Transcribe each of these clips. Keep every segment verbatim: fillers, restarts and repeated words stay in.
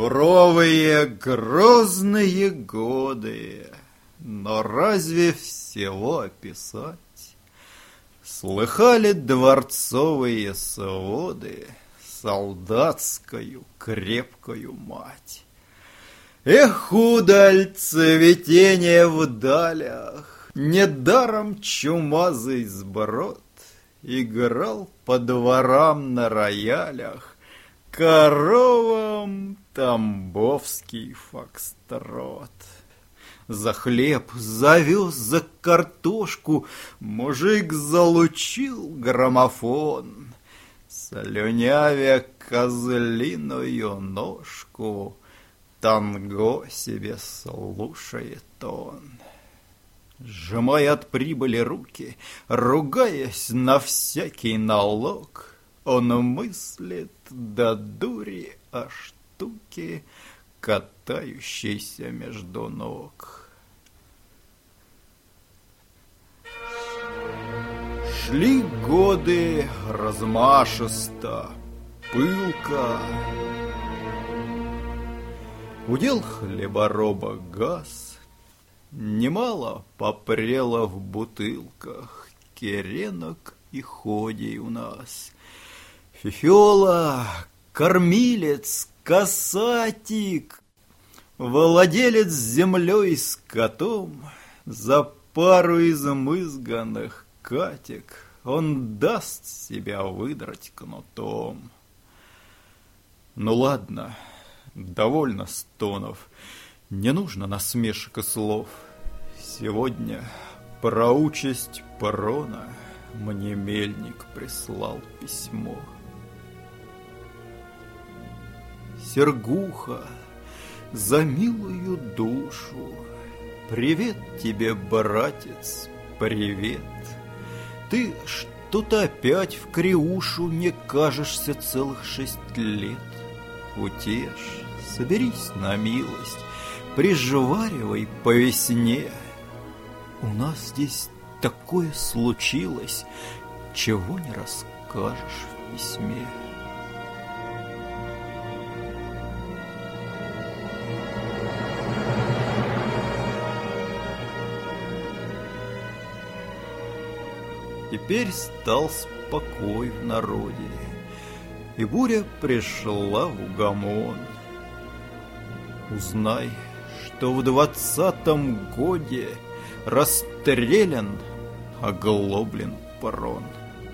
Суровые, грозные годы, но разве всего описать? Слыхали дворцовые своды солдатскую крепкую мать? Эх, удаль цветение в далях, недаром чумазый сброд играл по дворам на роялях коровам тамбовский фокстрот. За хлеб, за овес, за картошку мужик залучил граммофон, слюнявя козлиную ножку, танго себе слушает он. Сжимая от прибыли руки, ругаясь на всякий налог, он мыслит до дури о штуке, катающейся между ног. Шли годы размашисто, пылко. Удел хлебороба газ, немало попрело в бутылках керенок и ходей у нас. Фифёла, кормилец, касатик, владелец землей с котом, за пару измызганных катек он даст себя выдрать кнутом. Ну ладно, довольно стонов, не нужно насмешек и слов. Сегодня про участь парона мне мельник прислал письмо. Сергуха, за милую душу, привет тебе, братец, привет. Ты что-то опять в криушу не кажешься целых шесть лет. Утешь, соберись на милость, прижваривай по весне. У нас здесь такое случилось, чего не расскажешь в письме. Теперь стал спокой в народе, и буря пришла в угомон. Узнай, что в двадцатом годе расстрелян, оглоблен парон.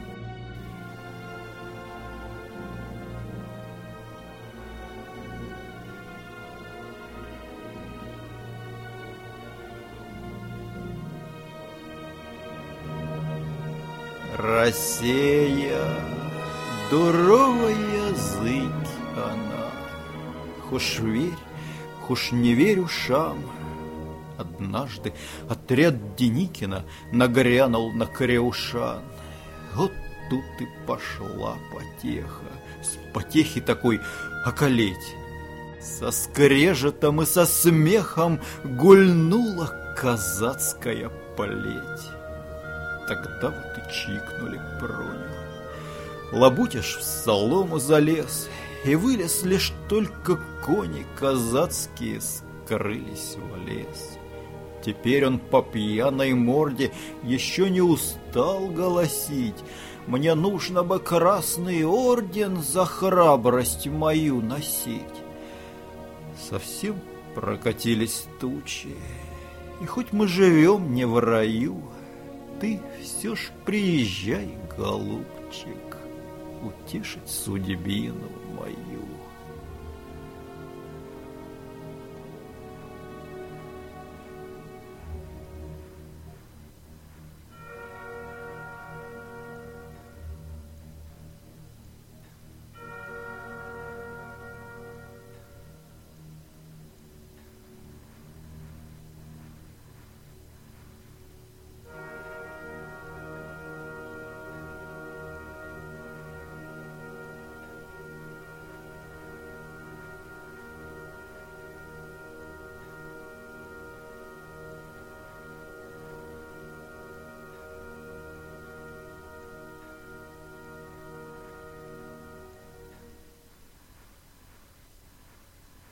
Россия, дуровый язык она, хошь верь, хошь не верь ушам. Однажды отряд Деникина нагрянул на Креушан. Вот тут и пошла потеха, с потехи такой околеть. Со скрежетом и со смехом гульнула казацкая плеть. Тогда вот и чикнули Проню. Лабутиш в солому залез, и вылез лишь только кони казацкие скрылись в лес. Теперь он по пьяной морде еще не устал голосить: мне нужно бы красный орден за храбрость мою носить. Совсем прокатились тучи, и хоть мы живем не в раю, ты все ж приезжай, голубчик, утешить судьбину мою.